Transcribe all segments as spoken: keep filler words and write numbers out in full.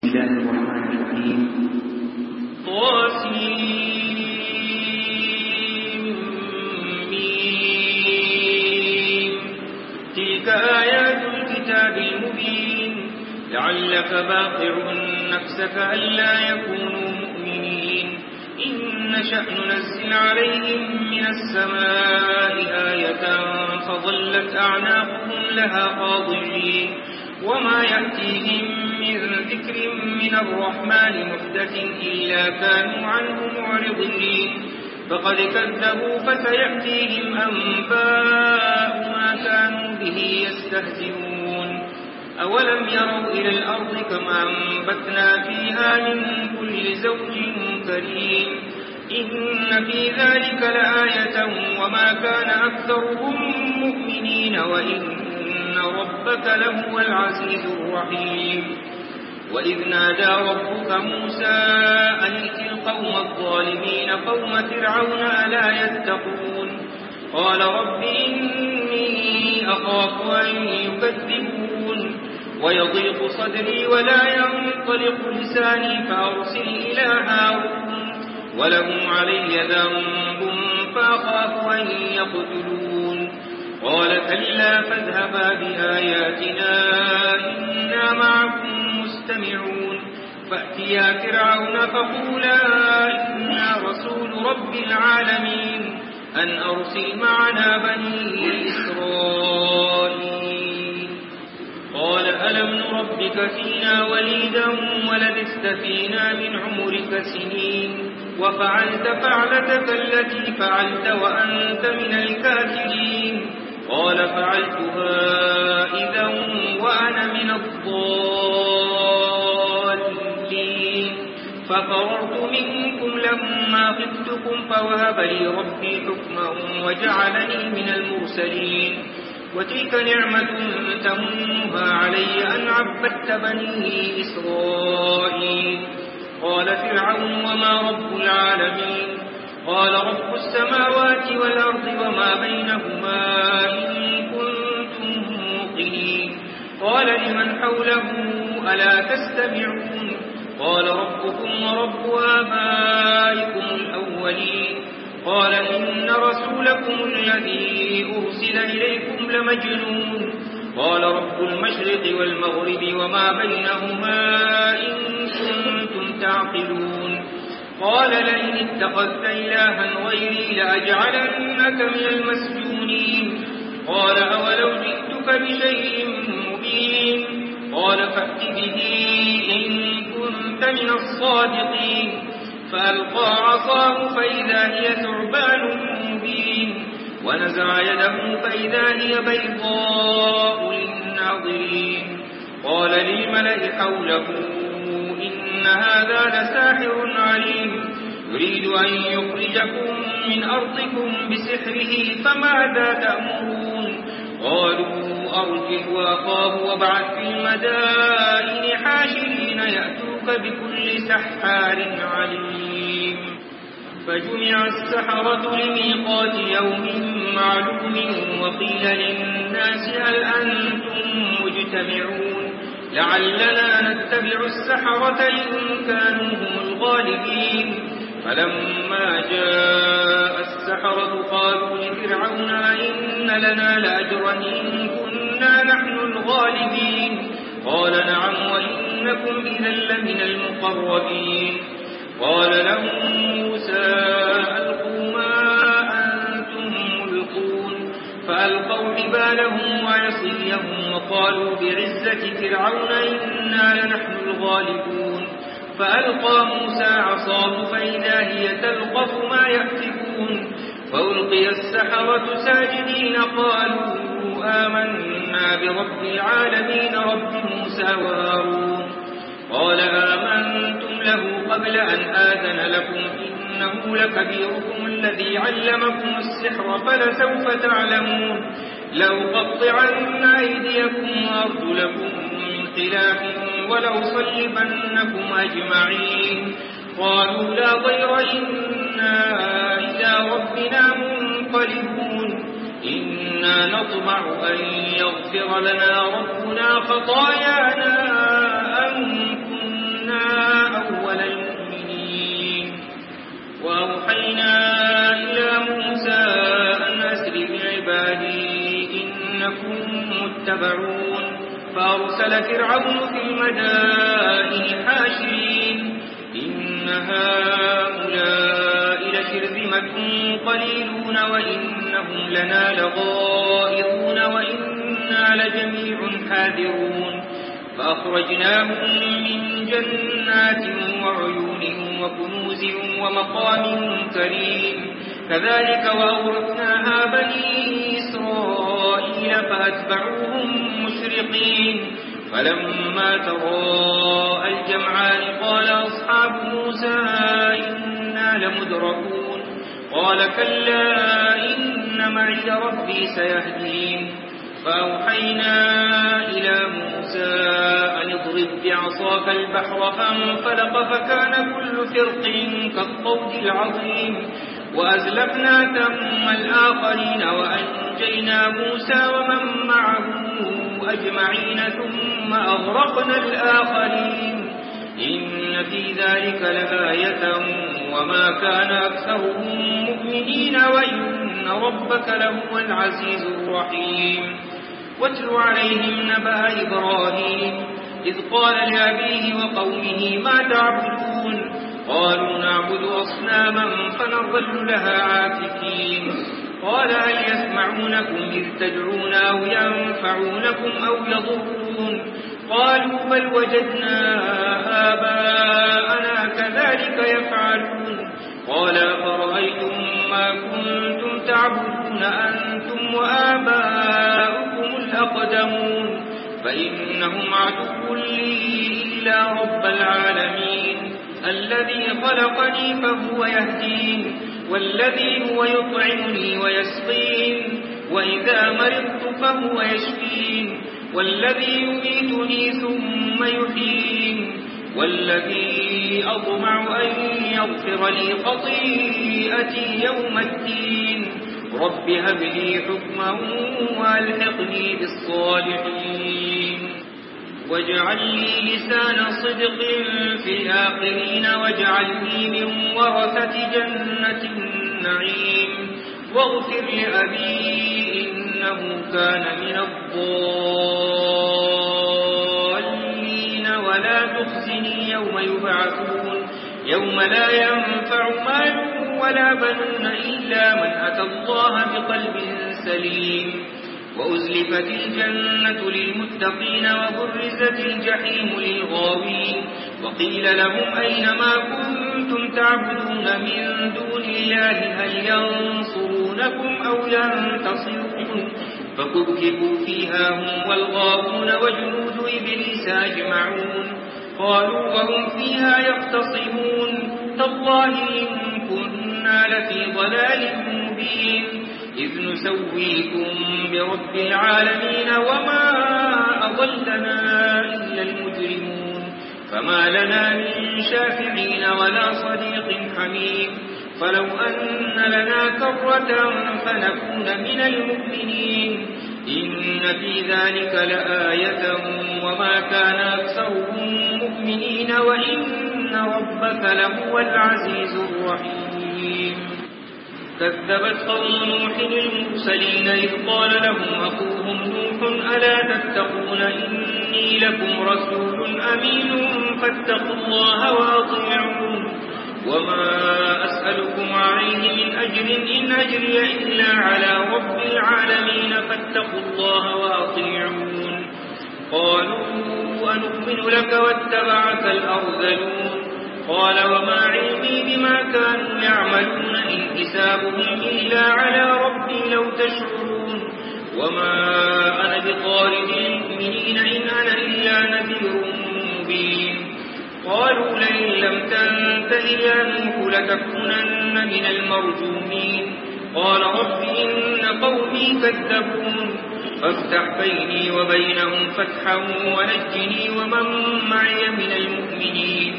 بسم الله الرحمن الرحيم. طاسيم ميم. تلك آيات الكتاب المبين. لعلك باقع نفسك ألا يكونوا مؤمنين. إن نشأ ننزل عليهم من السماء آية فظلت أعناقهم لها خاضعين. وما يأتيهم من ذكر من الرحمن محدث إلا كانوا عنه معرضين. فقد كذبوا فسيأتيهم أنباء ما كانوا به يستهزئون. أولم يروا إلى الأرض كما أنبتنا فيها من كل زوج كريم. إن في ذلك لآية وما كان أكثرهم مؤمنين وإن ربك لهو العزيز الرحيم. وإذ نادى ربك موسى أن ائت القوم الظالمين قوم فرعون ألا يتقون. قال رب إني أخاف أن يكذبون ويضيق صدري ولا ينطلق لساني فأرسل إلى هارون ولهم علي ذنب فأخاف أن يقتلون. قال كلا فاذهبا بآياتنا إنا معكم مستمعون. فأتيا فرعون فقولا إنا رسول رب العالمين أن أرسل معنا بني إسرائيل. قال ألم نربك فينا وليدا ولبثت فينا من عمرك سنين وفعلت فعلتك التي فعلت وأنت من الكافرين. قال فعلتها إذا وأنا من الضالين. ففررت منكم لما خفتكم فوهب لي ربي حكما وجعلني من المرسلين. وتلك نعمة تمنها علي أن عبدت بني إسرائيل. قال فرعون وما رب العالمين. قال رب السماوات والأرض وما بينهما إن كنتم موقنين. قال لمن حوله ألا تستمعون. قال ربكم ورب آبائكم الأولين. قال إن رسولكم الذي أرسل إليكم لمجنون. قال رب المشرق والمغرب وما بينهما إن كنتم تعقلون. قال لئن اتخذت إلها غيري لأجعلنك من المسجونين. قال أولو جئتك بشيء مبين. قال فأت به إن كنت من الصادقين. فألقى عصاه فإذا هي ثعبان مبين ونزع يده فإذا هي بيضاء للناظرين. قال للملأ حوله إن هذا لساحر عليم يريد أن يخرجكم من أرضكم بسحره فماذا تأمرون. قالوا أرجه وأخاه وابعث في المدائن حاشرين يأتوك بكل سحار عليم. فجمع السحرة لميقات يوم معلوم وقيل للناس هل أنتم مجتمعون لعلنا نتبع السحرة إن كانوا هم الغالبين. فلما جاء السحرة قالوا لفرعون إن لنا لأجرا إن كنا نحن الغالبين. قال نعم وإنكم إذا لمن المقربين. قال لهم موسى ألقوا ما أنتم ملقون. فألقوا حبالهم وعصيهم وقالوا بعزة فرعون إنا لنحن الغالبون. فألقى موسى عصاه فإذا هي تلقف ما يأفكون. فألقي السحرة ساجدين قالوا آمنا برب العالمين رب موسى وهارون. قال آمنتم له قبل أن آذن لكم إنه لكبيركم الذي علمكم السحر فلسوف تعلمون. لأقطعن أيديكم وأرجلكم من خلاف ولأصلبنكم أجمعين. قالوا لا ضير إنا إلى ربنا منقلبون. إنا نطمع أن يغفر لنا ربنا خطايانا أن وأرسل فرعون في المدائن حاشرين إن هؤلاء لشرذمة قليلون وإنهم لنا لغائظون وإنا لجميع حاذرون فأخرجناهم من جنات وعيون وكنوز ومقام كريم كذلك وأورثناها بني إسرائيل فأتبعوهم مشرقين فلما تراءى الجمعان قال أصحاب موسى إنا لمدركون قال كلا إن معي ربي سيهدين فأوحينا إلى موسى أن اضرب بعصاك البحر فانفلق فكان كل فرق كالطود العظيم وأزلفنا ثم الآخرين وأنجينا موسى ومن معه أجمعين ثم أغرقنا الآخرين إن في ذلك لآية وما كان أكثرهم مؤمنين وإن ربك لهو العزيز الرحيم واتل عليهم نبأ إبراهيم إذ قال لأبيه وقومه ما تعبدون قالوا نعبد أصناما فنظل لها عاكفين قال هل يسمعونكم إذ تدعون أو ينفعونكم أو يضرون قالوا بل وجدنا آباءنا كذلك يفعلون قال فرأيتم ما كنتم تعبدون أنتم وآباؤكم الأقدمون فإنهم عدو لي إلا رب العالمين الذي خلقني فهو يهدين والذي هو يطعمني ويسقين وإذا مرضت فهو يشفين والذي يميتني ثم يحيين والذي أطمع أن يغفر لي خطيئتي يوم الدين رب هب لي حكما وألحقني بالصالحين واجعل لي لسان صدق في الآخرين واجعلني من ورثة جنة النعيم واغفر لأبي إنه كان من الضالين ولا تخزني يوم يبعثون يوم لا ينفع مال ولا بنون إلا من أتى الله بقلب سليم وأزلفت الجنة للمتقين وبرزت الجحيم للغاوين وقيل لهم أين ما كنتم تعبدون من دون الله هل ينصرونكم أو ينتصرون فكبكبوا فيها هم والغاوون وجنود إبليس أجمعون قالوا وهم فيها يختصمون تالله إن كنا لفي ضلال مبين إذ نسويكم برب العالمين وما أضلنا إلا المجرمون فما لنا من شافعين ولا صديق حميم فلو أن لنا كرة فنكون من المؤمنين إن في ذلك لآية وما كان أكثرهم مؤمنين وإن ربك لهو العزيز الرحيم كذبت قوم نوح المرسلين إذ قال لهم أخوهم نوح ألا تتقون إني لكم رسول أمين فاتقوا الله وأطيعون وما أسألكم عليه من أجر إن أجري إلا على رب العالمين فاتقوا الله وأطيعون قالوا أنؤمن لك واتبعك الأرذلون قال وما علمي بما كانوا يعملون إن حسابهم إلا على ربي لو تشعرون وما أنا بطارد المؤمنين إن أنا إلا نذير مبين قالوا لئن لم تنته يا نوح لتكونن من المرجومين قال رب إن قومي كذبون فافتح بيني وبينهم فتحا ونجني ومن معي من المؤمنين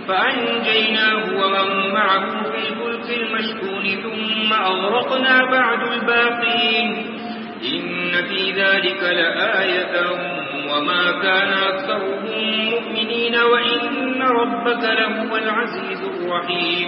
فأنجيناه ومن معه في الفلك المشحون ثم أغرقنا بعد الباقين إن في ذلك لآية وما كان أكثرهم مؤمنين وإن ربك لهو العزيز الرحيم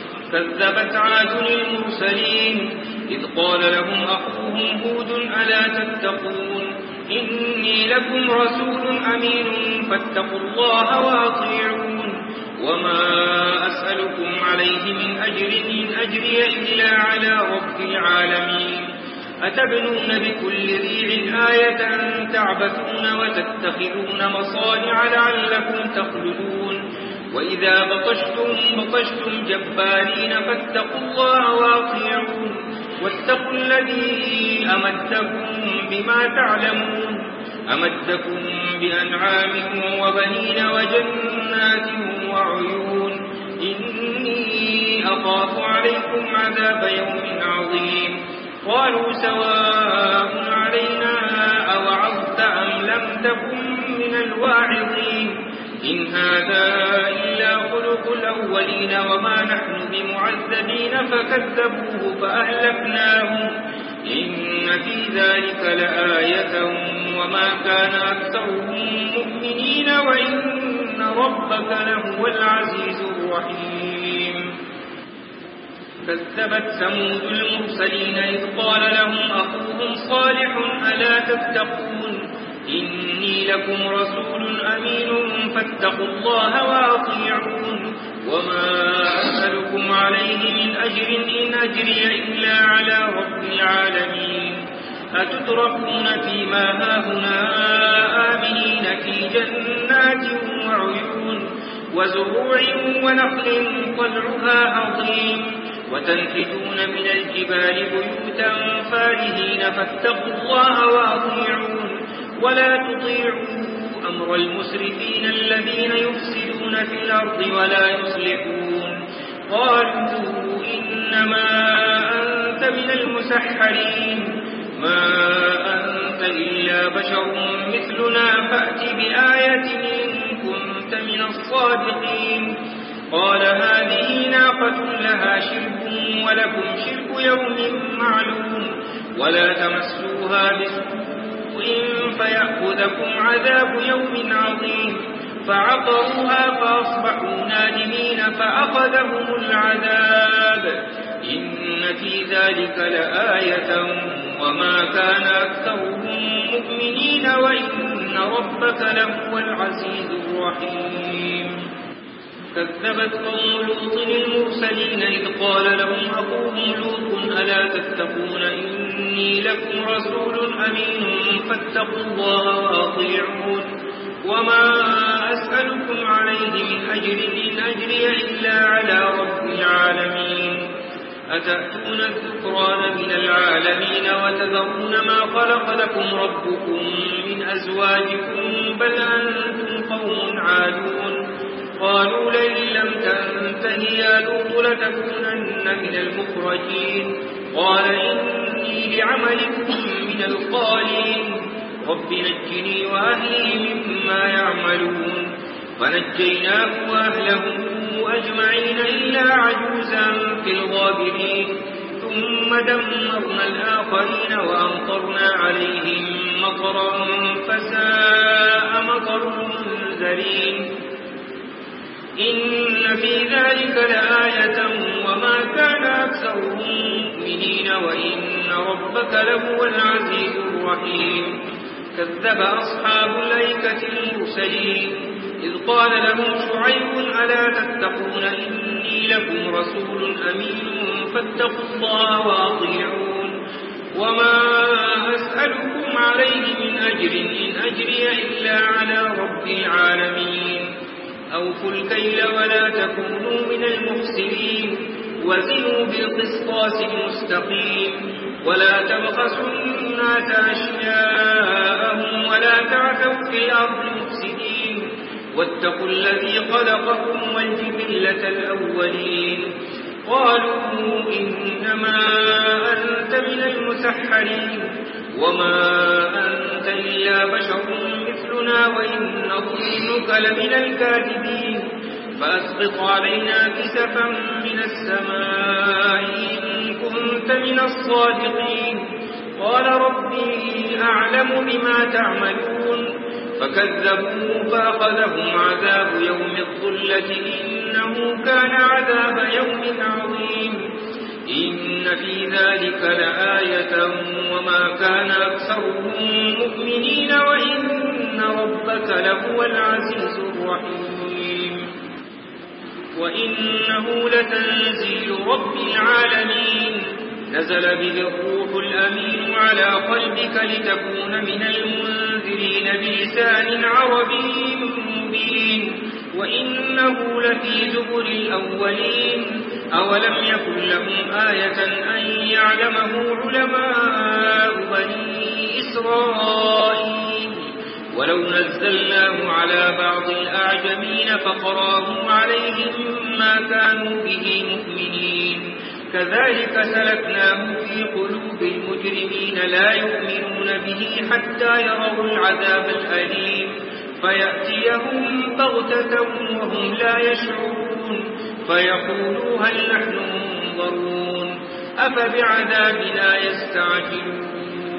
كذبت عاد المرسلين إذ قال لهم أخوهم هود ألا تتقون إني لكم رسول أمين فاتقوا الله وأطيعون وما أسألكم عليه من أجر إن أجري إلا على رب العالمين أتبنون بكل ريع آية تعبثون وتتخذون مصانع لعلكم تخلدون وإذا بطشتم بطشتم جبارين فاتقوا الله وأطيعون واتقوا الذي أمدكم بما تعلمون أمدكم بأنعام وبنين وجنات وعيون إني أخاف عليكم عذاب يوم عظيم قالوا سواء علينا أوعظت أم لم تكن من الواعظين إن هذا إلا خلق الأولين وما نحن بمعذبين فكذبوه فأهلكناهم إن في ذلك لآية وما كان أكثرهم مؤمنين وإن ربك لهو العزيز الرحيم كذبت ثمود المرسلين إذ قال لهم أخوهم صالح ألا تتقون إني لكم رسول أمين فاتقوا الله وأطيعون وما أسألكم عليه من أجر إن أجري إلا على رب العالمين أتتركون فيما هاهنا آمنين في جنات وعيون وزروع ونخل طلعها عظيم وتنحتون من الجبال بيوتا فارهين فاتقوا الله وأطيعون ولا تطيعوا أمر المسرفين الذين يفسدون في الأرض ولا يصلحون قالوا إنما أنت من المسحرين ما أنت إلا بشر مثلنا فأت بآية إن كنت من الصادقين قال هذه ناقة لها شرب ولكم شرب يوم معلوم ولا تمسوها بسوء فيأخذكم عذاب يوم عظيم فعقروها فأصبحوا نادمين فأخذهم العذاب إن في ذلك لآية وما كان أكثرهم مؤمنين وإن ربك لهو العزيز الرحيم كذبت قوم لوط المرسلين إذ قال لهم أخوهم لوط ألا تتقون إني لكم رسول أمين فاتقوا الله وأطيعون وما أسألكم عليه من أجر إن أجري إلا على رب العالمين أتأتون الذكران من العالمين وتذرون ما خلق لكم ربكم من أزواجكم بل أنتم قوم عادون قالوا لئن لم تنته يا لوط لتكونن من المخرجين قال إني لعملكم من القالين رب نجني وأهلي مما يعملون فنجيناه وأهله أجمعين إلا عجوزا في الغابرين ثم دمرنا الآخرين وأمطرنا عليهم مطرا فساء مطر المنذرين إن في ذلك لآية وما كان أكثرهم مؤمنين وإن ربك لهو العزيز الرحيم كذب أصحاب الأيكة المرسلين إذ قال لهم شعيب ألا تتقون إني لكم رسول أمين فاتقوا الله وأطيعون وما أسألكم عليه من أجر إن أجري إلا على رب العالمين أوفوا الكيل ولا تكونوا من المخسرين وزنوا بالقسطاس المستقيم ولا تبخسوا الناس أشياءهم ولا تعثوا في الأرض مفسدين واتقوا الذي خلقكم والجبلة الأولين قالوا إنما أنت من المسحرين وما أنت إلا بشر مثلنا وإن نظنك لمن الكاذبين فأسقط علينا كسفا من السماء إن كنت من الصادقين قال ربي أعلم بما تعملون فكذبوا فأخذهم عذاب يوم الظلة إنه كان عذاب يوم عظيم إن في ذلك لآية وما كان أكثرهم مؤمنين وإن ربك لهو العزيز الرحيم وإنه لتنزيل رب العالمين نزل به الروح الأمين على قلبك لتكون من المنذرين بلسان عربي مبين وإنه لفي زبر الأولين أولم يكن لهم آية أن يعلمه علماء بني إسرائيل ولو نزلناه على بعض الأعجمين فقراه عليهم ما كانوا به مؤمنين كذلك سلكناه في قلوب المجرمين لا يؤمنون به حتى يروا العذاب الأليم فيأتيهم بغتة وهم لا يشعرون فيقولوا هل نحن منظرون أفبعذابنا يستعجلون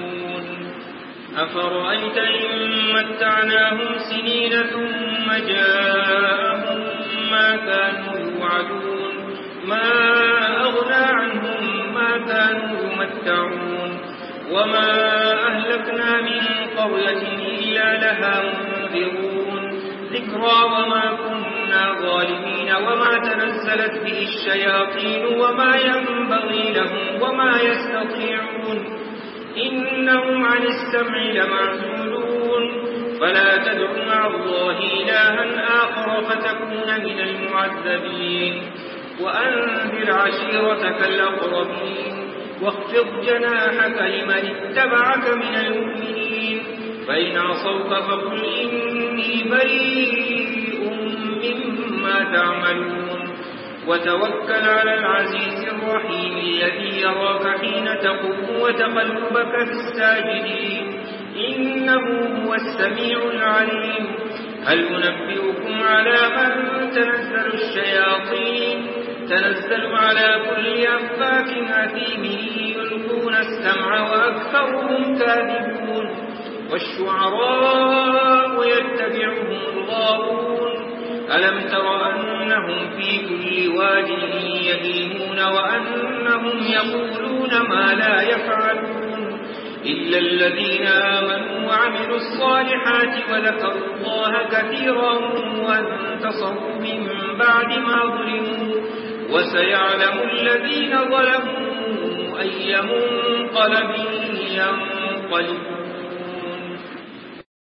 أفرأيت إن متعناهم سنين ثم جاءهم ما كانوا يوعدون ما أغنى عنهم ما كانوا يمتعون وما أهلكنا من قرية إلا لها منذرون ذكرى وما كنا ظالمين وما تنزلت به الشياطين وما ينبغي لهم وما يستطيعون إنهم عن السمع لمعزولون فلا تدع مع الله إلها آخر فتكون من المعذبين وأنذر عشيرتك الأقربين واخفض جناحك لمن اتبعك من المؤمنين فإن عصوك فقل إني بريء مما تعملون وتوكل على العزيز الرحيم الذي يراك حين تقوم وتقلبك في الساجدين إنه هو السميع العليم هل أنبئكم على من تنزل الشياطين تنزل على كل أفاك أثيم يلقون السمع وأكثرهم كاذبون والشعراء يتبعهم الغاوون ألم تر أنهم في كل واد يهيمون وأنهم يقولون ما لا يفعلون إلا الذين آمنوا وعملوا الصالحات وذكروا الله كثيرا وانتصروا من بعد ما ظلموا وسيعلم الذين ظلموا أي منقلب ينقلبون